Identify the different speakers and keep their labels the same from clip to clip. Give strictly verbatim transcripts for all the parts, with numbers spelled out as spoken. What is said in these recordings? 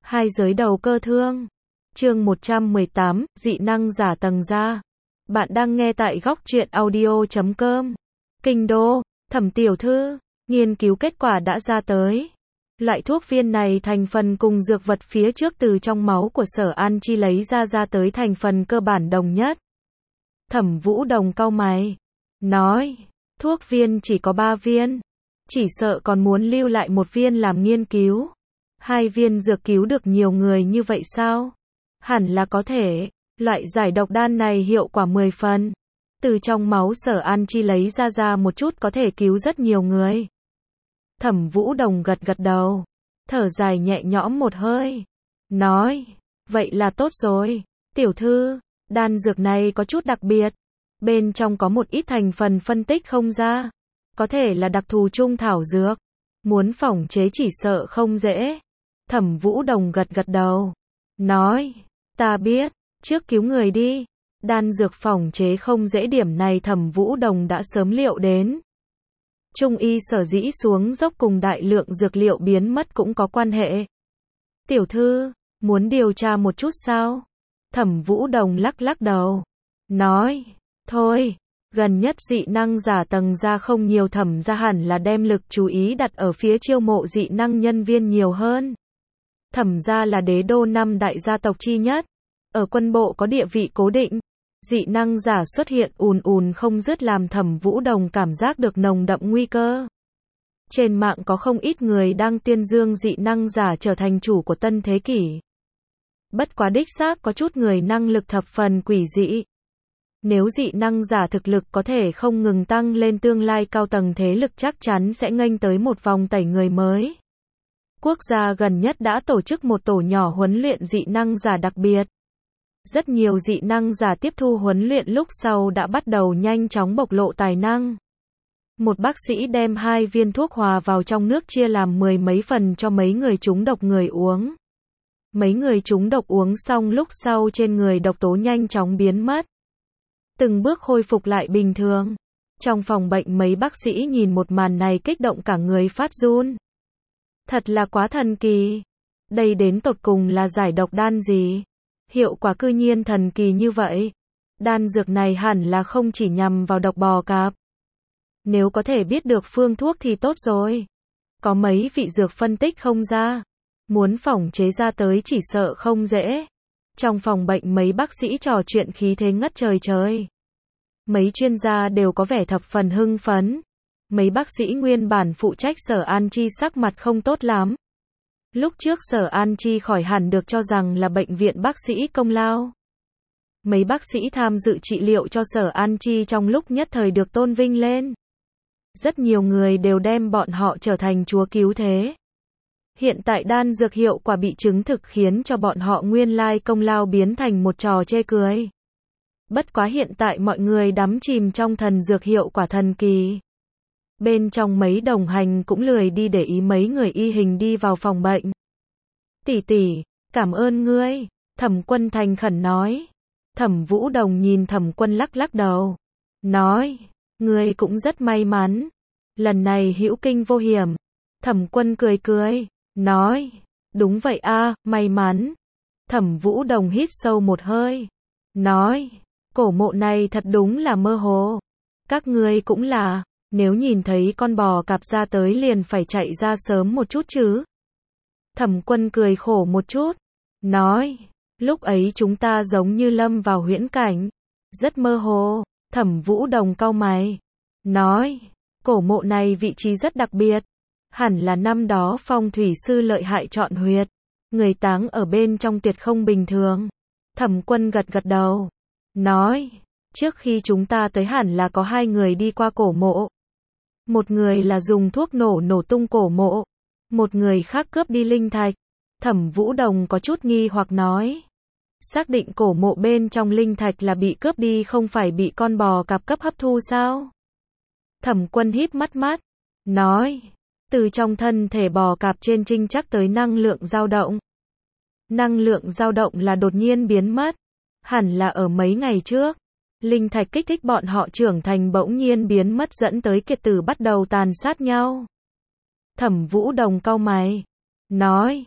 Speaker 1: Hai giới đầu cơ thương. Chương một trăm mười tám, dị năng giả tầng gia. Bạn đang nghe tại góc truyện audio chấm com. Kinh đô, Thẩm tiểu thư, nghiên cứu kết quả đã ra tới. Loại thuốc viên này thành phần cùng dược vật phía trước từ trong máu của Sở An Chi lấy ra ra tới thành phần cơ bản đồng nhất. Thẩm Vũ Đồng cau mày, nói, thuốc viên chỉ có ba viên, chỉ sợ còn muốn lưu lại một viên làm nghiên cứu. Hai viên dược cứu được nhiều người như vậy sao? Hẳn là có thể, loại giải độc đan này hiệu quả mười phần. Từ trong máu Sở An Chi lấy ra ra một chút có thể cứu rất nhiều người. Thẩm Vũ Đồng gật gật đầu, thở dài nhẹ nhõm một hơi, nói, vậy là tốt rồi, tiểu thư, đan dược này có chút đặc biệt, bên trong có một ít thành phần phân tích không ra, có thể là đặc thù trung thảo dược, muốn phỏng chế chỉ sợ không dễ. Thẩm Vũ Đồng gật gật đầu, nói, ta biết, trước cứu người đi, đan dược phỏng chế không dễ, điểm này Thẩm Vũ Đồng đã sớm liệu đến. Trung y sở dĩ xuống dốc cùng đại lượng dược liệu biến mất cũng có quan hệ. Tiểu thư, muốn điều tra một chút sao? Thẩm Vũ Đồng lắc lắc đầu, nói, thôi, gần nhất dị năng giả tầng gia không nhiều, Thẩm gia hẳn là đem lực chú ý đặt ở phía chiêu mộ dị năng nhân viên nhiều hơn. Thẩm gia là đế đô năm đại gia tộc chi nhất, ở quân bộ có địa vị cố định. Dị năng giả xuất hiện ùn ùn không dứt làm Thẩm Vũ Đồng cảm giác được nồng đậm nguy cơ. Trên mạng có không ít người đang tuyên dương dị năng giả trở thành chủ của tân thế kỷ. Bất quá đích xác có chút người năng lực thập phần quỷ dị. Nếu dị năng giả thực lực có thể không ngừng tăng lên, tương lai cao tầng thế lực chắc chắn sẽ nghênh tới một vòng tẩy người mới. Quốc gia gần nhất đã tổ chức một tổ nhỏ huấn luyện dị năng giả đặc biệt. Rất nhiều dị năng giả tiếp thu huấn luyện lúc sau đã bắt đầu nhanh chóng bộc lộ tài năng. Một bác sĩ đem hai viên thuốc hòa vào trong nước chia làm mười mấy phần cho mấy người trúng độc người uống. Mấy người trúng độc uống xong lúc sau trên người độc tố nhanh chóng biến mất. Từng bước khôi phục lại bình thường. Trong phòng bệnh mấy bác sĩ nhìn một màn này kích động cả người phát run. Thật là quá thần kỳ. Đây đến tột cùng là giải độc đan gì? Hiệu quả cư nhiên thần kỳ như vậy. Đan dược này hẳn là không chỉ nhằm vào độc bò cạp. Nếu có thể biết được phương thuốc thì tốt rồi. Có mấy vị dược phân tích không ra. Muốn phỏng chế ra tới chỉ sợ không dễ. Trong phòng bệnh mấy bác sĩ trò chuyện khí thế ngất trời trời. Mấy chuyên gia đều có vẻ thập phần hưng phấn. Mấy bác sĩ nguyên bản phụ trách Sở An Chi sắc mặt không tốt lắm. Lúc trước Sở An Chi khỏi hẳn được cho rằng là bệnh viện bác sĩ công lao. Mấy bác sĩ tham dự trị liệu cho Sở An Chi trong lúc nhất thời được tôn vinh lên. Rất nhiều người đều đem bọn họ trở thành chúa cứu thế. Hiện tại đan dược hiệu quả bị chứng thực khiến cho bọn họ nguyên lai công lao biến thành một trò chê cười. Bất quá hiện tại mọi người đắm chìm trong thần dược hiệu quả thần kỳ. Bên trong mấy đồng hành cũng lười đi để ý mấy người y hình đi vào phòng bệnh. Tỷ tỷ, cảm ơn ngươi, Thẩm Quân thành khẩn nói. Thẩm Vũ Đồng nhìn Thẩm Quân lắc lắc đầu, nói, ngươi cũng rất may mắn, lần này hữu kinh vô hiểm. Thẩm Quân cười cười, nói, đúng vậy a, may mắn. Thẩm Vũ Đồng hít sâu một hơi, nói, cổ mộ này thật đúng là mơ hồ. Các ngươi cũng là. Nếu nhìn thấy con bò cạp ra tới liền phải chạy ra sớm một chút chứ. Thẩm Quân cười khổ một chút, nói, lúc ấy chúng ta giống như lâm vào huyễn cảnh, rất mơ hồ. Thẩm Vũ Đồng cau mày, nói, cổ mộ này vị trí rất đặc biệt, hẳn là năm đó phong thủy sư lợi hại chọn huyệt, người táng ở bên trong tuyệt không bình thường. Thẩm Quân gật gật đầu, nói, trước khi chúng ta tới hẳn là có hai người đi qua cổ mộ. Một người là dùng thuốc nổ nổ tung cổ mộ, một người khác cướp đi linh thạch. Thẩm Vũ Đồng có chút nghi hoặc nói, xác định cổ mộ bên trong linh thạch là bị cướp đi không phải bị con bò cạp cấp hấp thu sao? Thẩm Quân híp mắt mắt, nói, từ trong thân thể bò cạp trên trinh chắc tới năng lượng dao động. Năng lượng dao động là đột nhiên biến mất, hẳn là ở mấy ngày trước. Linh thạch kích thích bọn họ trưởng thành bỗng nhiên biến mất dẫn tới kiệt tử bắt đầu tàn sát nhau. Thẩm Vũ Đồng cau mày, nói,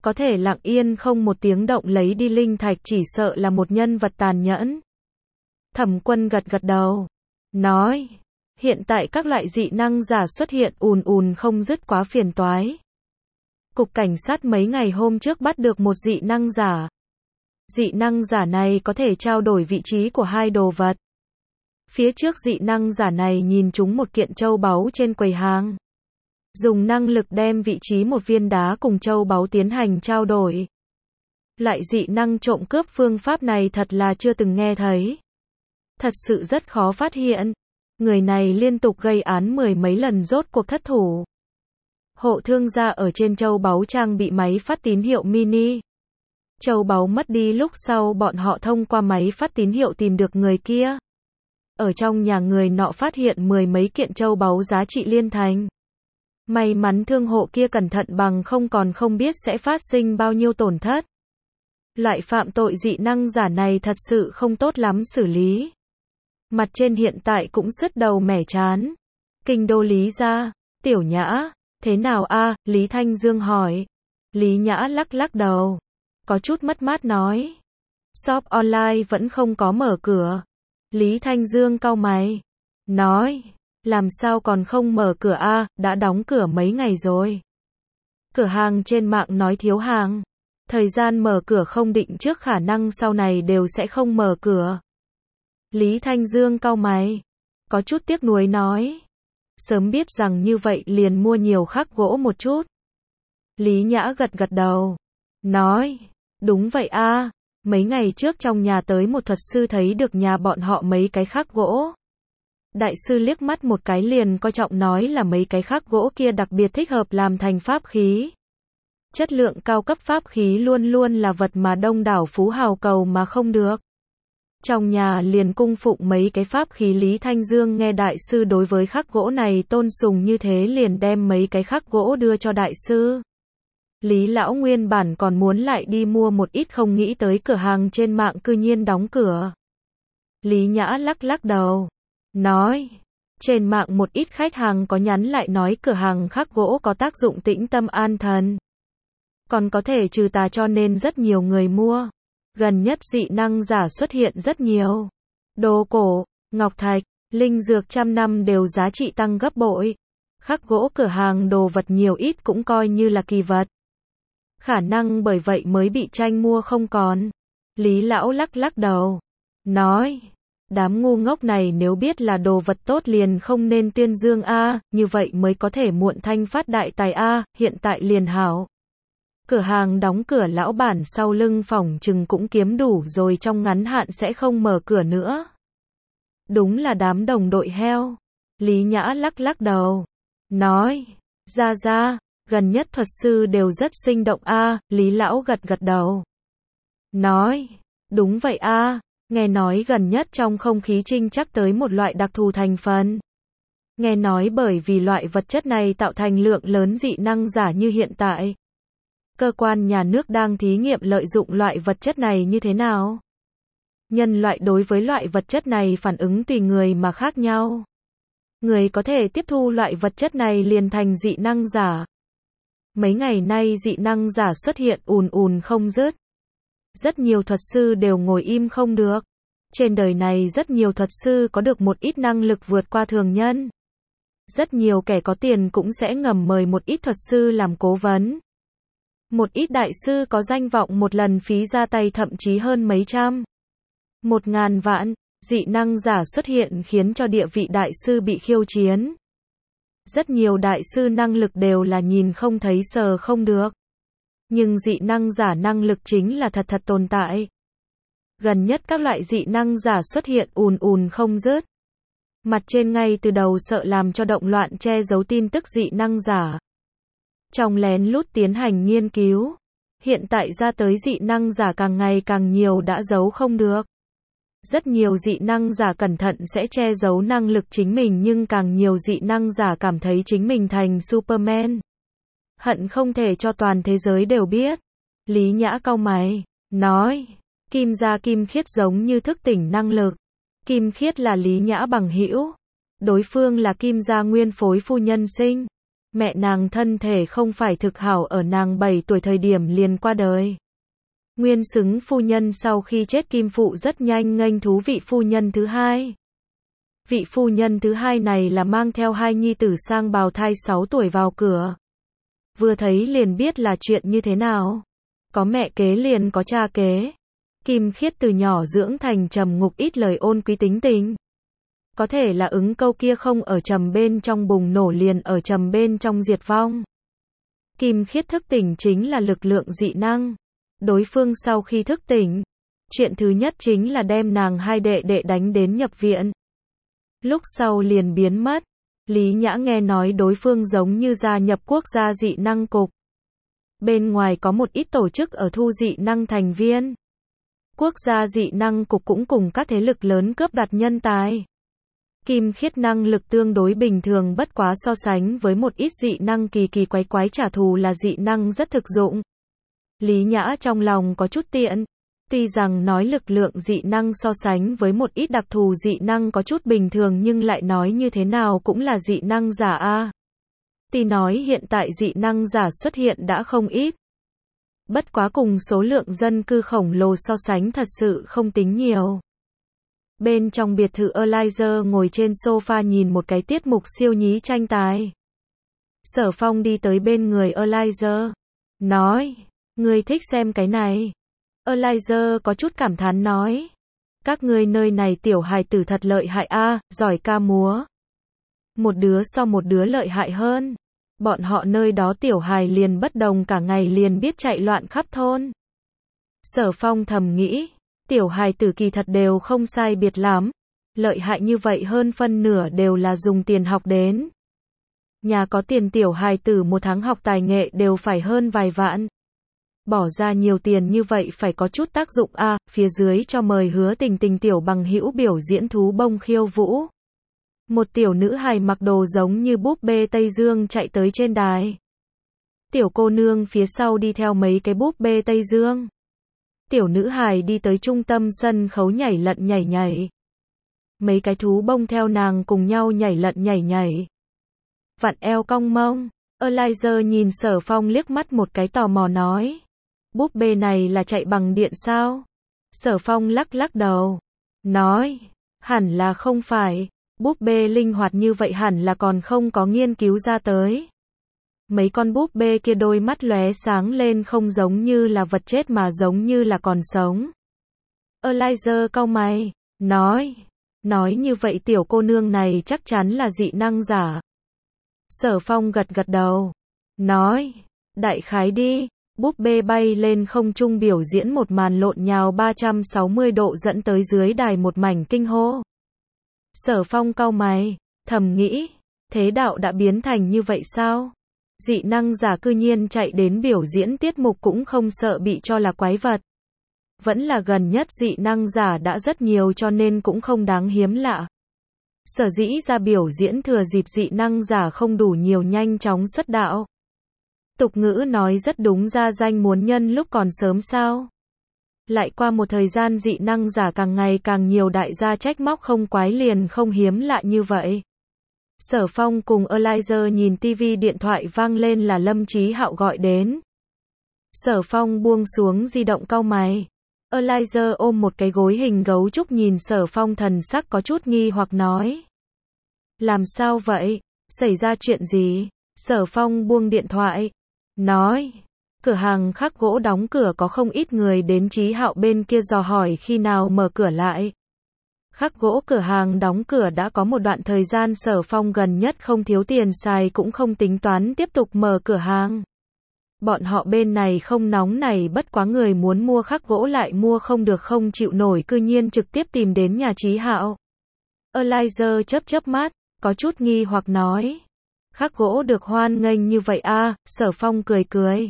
Speaker 1: Có thể lặng yên không một tiếng động lấy đi linh thạch chỉ sợ là một nhân vật tàn nhẫn. Thẩm Quân gật gật đầu. Nói. Hiện tại các loại dị năng giả xuất hiện ùn ùn không dứt quá phiền toái. Cục cảnh sát mấy ngày hôm trước bắt được một dị năng giả. Dị năng giả này có thể trao đổi vị trí của hai đồ vật. Phía trước dị năng giả này nhìn trúng một kiện châu báu trên quầy hàng. Dùng năng lực đem vị trí một viên đá cùng châu báu tiến hành trao đổi. Lại dị năng trộm cướp phương pháp này thật là chưa từng nghe thấy. Thật sự rất khó phát hiện. Người này liên tục gây án mười mấy lần rốt cuộc thất thủ. Hộ thương gia ở trên châu báu trang bị máy phát tín hiệu mini. Châu báu mất đi lúc sau bọn họ thông qua máy phát tín hiệu tìm được người kia. Ở trong nhà người nọ phát hiện mười mấy kiện châu báu giá trị liên thành. May mắn thương hộ kia cẩn thận bằng không còn không biết sẽ phát sinh bao nhiêu tổn thất. Loại phạm tội dị năng giả này thật sự không tốt lắm xử lý. Mặt trên hiện tại cũng sứt đầu mẻ chán. Kinh đô Lý gia, Tiểu Nhã, thế nào a? Lý Thanh Dương hỏi. Lý Nhã lắc lắc đầu. Có chút mất mát nói. Shop online vẫn không có mở cửa. Lý Thanh Dương cau mày. Nói. Làm sao còn không mở cửa a? Đã đóng cửa mấy ngày rồi. Cửa hàng trên mạng nói thiếu hàng. Thời gian mở cửa không định trước khả năng sau này đều sẽ không mở cửa. Lý Thanh Dương cau mày. Có chút tiếc nuối nói. Sớm biết rằng như vậy liền mua nhiều khắc gỗ một chút. Lý Nhã gật gật đầu. Nói. Đúng vậy a. Mấy ngày trước trong nhà tới một thuật sư thấy được nhà bọn họ mấy cái khắc gỗ. Đại sư liếc mắt một cái liền coi trọng nói là mấy cái khắc gỗ kia đặc biệt thích hợp làm thành pháp khí. Chất lượng cao cấp pháp khí luôn luôn là vật mà đông đảo phú hào cầu mà không được. Trong nhà liền cung phụng mấy cái pháp khí. Lý Thanh Dương nghe đại sư đối với khắc gỗ này tôn sùng như thế liền đem mấy cái khắc gỗ đưa cho đại sư. Lý lão nguyên bản còn muốn lại đi mua một ít không nghĩ tới cửa hàng trên mạng cư nhiên đóng cửa. Lý Nhã lắc lắc đầu. Nói. Trên mạng một ít khách hàng có nhắn lại nói cửa hàng khắc gỗ có tác dụng tĩnh tâm an thần. Còn có thể trừ tà cho nên rất nhiều người mua. Gần nhất dị năng giả xuất hiện rất nhiều. Đồ cổ, ngọc thạch, linh dược trăm năm đều giá trị tăng gấp bội. Khắc gỗ cửa hàng đồ vật nhiều ít cũng coi như là kỳ vật. Khả năng bởi vậy mới bị tranh mua không còn. Lý lão lắc lắc đầu. Nói. Đám ngu ngốc này nếu biết là đồ vật tốt liền không nên tuyên dương a, như vậy mới có thể muộn thanh phát đại tài a, hiện tại liền hảo. Cửa hàng đóng cửa lão bản sau lưng phỏng chừng cũng kiếm đủ rồi trong ngắn hạn sẽ không mở cửa nữa. Đúng là đám đồng đội heo. Lý Nhã lắc lắc đầu. Nói. Ra ra, gần nhất thuật sư đều rất sinh động a, Lý lão gật gật đầu. Nói. Đúng vậy a, nghe nói gần nhất trong không khí trinh chắc tới một loại đặc thù thành phần. Nghe nói bởi vì loại vật chất này tạo thành lượng lớn dị năng giả như hiện tại. Cơ quan nhà nước đang thí nghiệm lợi dụng loại vật chất này như thế nào? Nhân loại đối với loại vật chất này phản ứng tùy người mà khác nhau. Người có thể tiếp thu loại vật chất này liền thành dị năng giả. Mấy ngày nay dị năng giả xuất hiện ùn ùn không dứt. Rất nhiều thuật sư đều ngồi im không được. Trên đời này rất nhiều thuật sư có được một ít năng lực vượt qua thường nhân. Rất nhiều kẻ có tiền cũng sẽ ngầm mời một ít thuật sư làm cố vấn. Một ít đại sư có danh vọng một lần phí ra tay thậm chí hơn mấy trăm. Một ngàn vạn, dị năng giả xuất hiện khiến cho địa vị đại sư bị khiêu chiến. Rất nhiều đại sư năng lực đều là nhìn không thấy sờ không được. Nhưng dị năng giả năng lực chính là thật thật tồn tại. Gần nhất các loại dị năng giả xuất hiện ùn ùn không dứt. Mặt trên ngay từ đầu sợ làm cho động loạn che giấu tin tức dị năng giả. Trong lén lút tiến hành nghiên cứu. Hiện tại ra tới dị năng giả càng ngày càng nhiều đã giấu không được. Rất nhiều dị năng giả cẩn thận sẽ che giấu năng lực chính mình nhưng càng nhiều dị năng giả cảm thấy chính mình thành Superman. Hận không thể cho toàn thế giới đều biết. Lý Nhã cau mày, nói, Kim gia Kim Khiết giống như thức tỉnh năng lực. Kim Khiết là Lý Nhã bằng hữu. Đối phương là Kim gia nguyên phối phu nhân sinh. Mẹ nàng thân thể không phải thực hảo, ở nàng bảy tuổi thời điểm liền qua đời. Nguyên xứng phu nhân sau khi chết Kim Phụ rất nhanh nghênh thú vị phu nhân thứ hai. Vị phu nhân thứ hai này là mang theo hai nhi tử sang bào thai sáu tuổi vào cửa. Vừa thấy liền biết là chuyện như thế nào. Có mẹ kế liền có cha kế. Kim Khiết từ nhỏ dưỡng thành trầm ngục ít lời ôn quý tính tình. Có thể là ứng câu kia không ở trầm bên trong bùng nổ liền ở trầm bên trong diệt vong. Kim Khiết thức tỉnh chính là lực lượng dị năng. Đối phương sau khi thức tỉnh, chuyện thứ nhất chính là đem nàng hai đệ đệ đánh đến nhập viện. Lúc sau liền biến mất. Lý Nhã nghe nói đối phương giống như gia nhập quốc gia dị năng cục. Bên ngoài có một ít tổ chức ở thu dị năng thành viên. Quốc gia dị năng cục cũng cùng các thế lực lớn cướp đoạt nhân tài. Kim Khiết năng lực tương đối bình thường, bất quá so sánh với một ít dị năng kỳ kỳ quái quái trả thù là dị năng rất thực dụng. Lý Nhã trong lòng có chút tiện. Tuy rằng nói lực lượng dị năng so sánh với một ít đặc thù dị năng có chút bình thường nhưng lại nói như thế nào cũng là dị năng giả a. Tuy nói hiện tại dị năng giả xuất hiện đã không ít. Bất quá cùng số lượng dân cư khổng lồ so sánh thật sự không tính nhiều. Bên trong biệt thự Eliza ngồi trên sofa nhìn một cái tiết mục siêu nhí tranh tài. Sở Phong đi tới bên người Eliza. Nói, ngươi thích xem cái này. Eliza có chút cảm thán nói. Các ngươi nơi này tiểu hài tử thật lợi hại a, giỏi ca múa. Một đứa so một đứa lợi hại hơn. Bọn họ nơi đó tiểu hài liền bất đồng, cả ngày liền biết chạy loạn khắp thôn. Sở Phong thầm nghĩ, tiểu hài tử kỳ thật đều không sai biệt lắm. Lợi hại như vậy hơn phân nửa đều là dùng tiền học đến. Nhà có tiền tiểu hài tử một tháng học tài nghệ đều phải hơn vài vạn. Bỏ ra nhiều tiền như vậy phải có chút tác dụng a. À, phía dưới cho mời Hứa Tình Tình tiểu bằng hữu biểu diễn thú bông khiêu vũ. Một tiểu nữ hài mặc đồ giống như búp bê Tây Dương chạy tới trên đài. Tiểu cô nương phía sau đi theo mấy cái búp bê Tây Dương. Tiểu nữ hài đi tới trung tâm sân khấu nhảy lận nhảy nhảy. Mấy cái thú bông theo nàng cùng nhau nhảy lận nhảy nhảy. Vặn eo cong mông. Eliza nhìn Sở Phong liếc mắt một cái tò mò nói. Búp bê này là chạy bằng điện sao? Sở Phong lắc lắc đầu. Nói, hẳn là không phải. Búp bê linh hoạt như vậy hẳn là còn không có nghiên cứu ra tới. Mấy con búp bê kia đôi mắt lóe sáng lên, không giống như là vật chết mà giống như là còn sống. Eliza cau mày, nói. Nói như vậy tiểu cô nương này chắc chắn là dị năng giả. Sở Phong gật gật đầu. Nói, đại khái đi. Búp bê bay lên không trung biểu diễn một màn lộn nhào ba trăm sáu mươi độ dẫn tới dưới đài một mảnh kinh hô. Sở Phong cau mày, thầm nghĩ, thế đạo đã biến thành như vậy sao? Dị năng giả cư nhiên chạy đến biểu diễn tiết mục cũng không sợ bị cho là quái vật. Vẫn là gần nhất dị năng giả đã rất nhiều cho nên cũng không đáng hiếm lạ. Sở dĩ ra biểu diễn thừa dịp dị năng giả không đủ nhiều nhanh chóng xuất đạo. Tục ngữ nói rất đúng, ra danh muốn nhân lúc còn sớm sao. Lại qua một thời gian dị năng giả càng ngày càng nhiều, đại gia trách móc không quái liền không hiếm lạ như vậy. Sở Phong cùng Eliza nhìn tivi, điện thoại vang lên là Lâm Chí Hạo gọi đến. Sở Phong buông xuống di động cau mày. Eliza ôm một cái gối hình gấu trúc nhìn Sở Phong, thần sắc có chút nghi hoặc nói. Làm sao vậy? Xảy ra chuyện gì? Sở Phong buông điện thoại. Nói. Cửa hàng khắc gỗ đóng cửa, có không ít người đến. Chí Hạo bên kia dò hỏi khi nào mở cửa lại. Khắc gỗ cửa hàng đóng cửa đã có một đoạn thời gian, Sở Phong gần nhất không thiếu tiền xài cũng không tính toán tiếp tục mở cửa hàng. Bọn họ bên này không nóng này, bất quá người muốn mua khắc gỗ lại mua không được, không chịu nổi, cư nhiên trực tiếp tìm đến nhà Chí Hạo. Eliza chớp chớp mắt, có chút nghi hoặc nói. Khắc gỗ được hoan nghênh như vậy a? À? Sở Phong cười cười.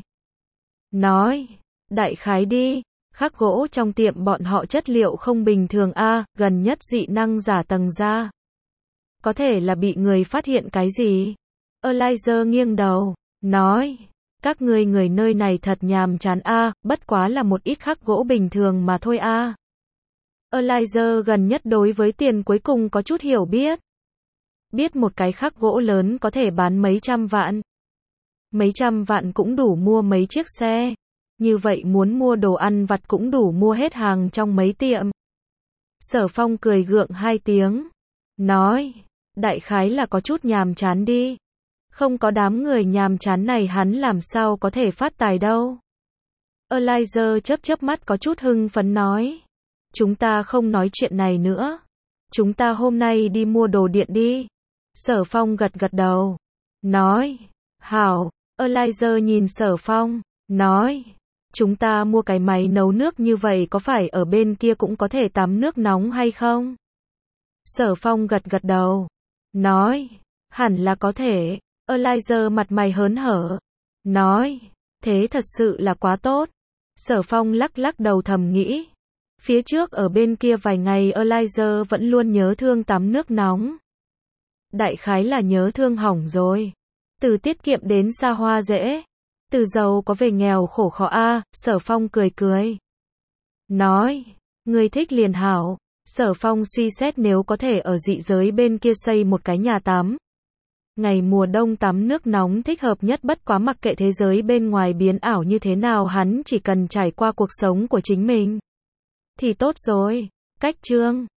Speaker 1: Nói, đại khái đi, khắc gỗ trong tiệm bọn họ chất liệu không bình thường a, à? Gần nhất dị năng giả tầng ra. Có thể là bị người phát hiện cái gì? Eliza nghiêng đầu, nói, các ngươi người nơi này thật nhàm chán a, à? Bất quá là một ít khắc gỗ bình thường mà thôi a. À? Eliza gần nhất đối với tiền cuối cùng có chút hiểu biết. Biết một cái khắc gỗ lớn có thể bán mấy trăm vạn. Mấy trăm vạn cũng đủ mua mấy chiếc xe. Như vậy muốn mua đồ ăn vặt cũng đủ mua hết hàng trong mấy tiệm. Sở Phong cười gượng hai tiếng. Nói, đại khái là có chút nhàm chán đi. Không có đám người nhàm chán này hắn làm sao có thể phát tài đâu. Elijah chớp chớp mắt có chút hưng phấn nói. Chúng ta không nói chuyện này nữa. Chúng ta hôm nay đi mua đồ điện đi. Sở Phong gật gật đầu. Nói, hảo. Elijah nhìn Sở Phong. Nói, chúng ta mua cái máy nấu nước như vậy có phải ở bên kia cũng có thể tắm nước nóng hay không? Sở Phong gật gật đầu. Nói, hẳn là có thể. Elijah mặt mày hớn hở. Nói, thế thật sự là quá tốt. Sở Phong lắc lắc đầu thầm nghĩ. Phía trước ở bên kia vài ngày Elijah vẫn luôn nhớ thương tắm nước nóng. Đại khái là nhớ thương hỏng rồi. Từ tiết kiệm đến xa hoa dễ. Từ giàu có về nghèo khổ khó a. Sở Phong cười cười. Nói, người thích liền hảo. Sở Phong suy xét nếu có thể ở dị giới bên kia xây một cái nhà tắm. Ngày mùa đông tắm nước nóng thích hợp nhất, bất quá mặc kệ thế giới bên ngoài biến ảo như thế nào hắn chỉ cần trải qua cuộc sống của chính mình thì tốt rồi. Cách chương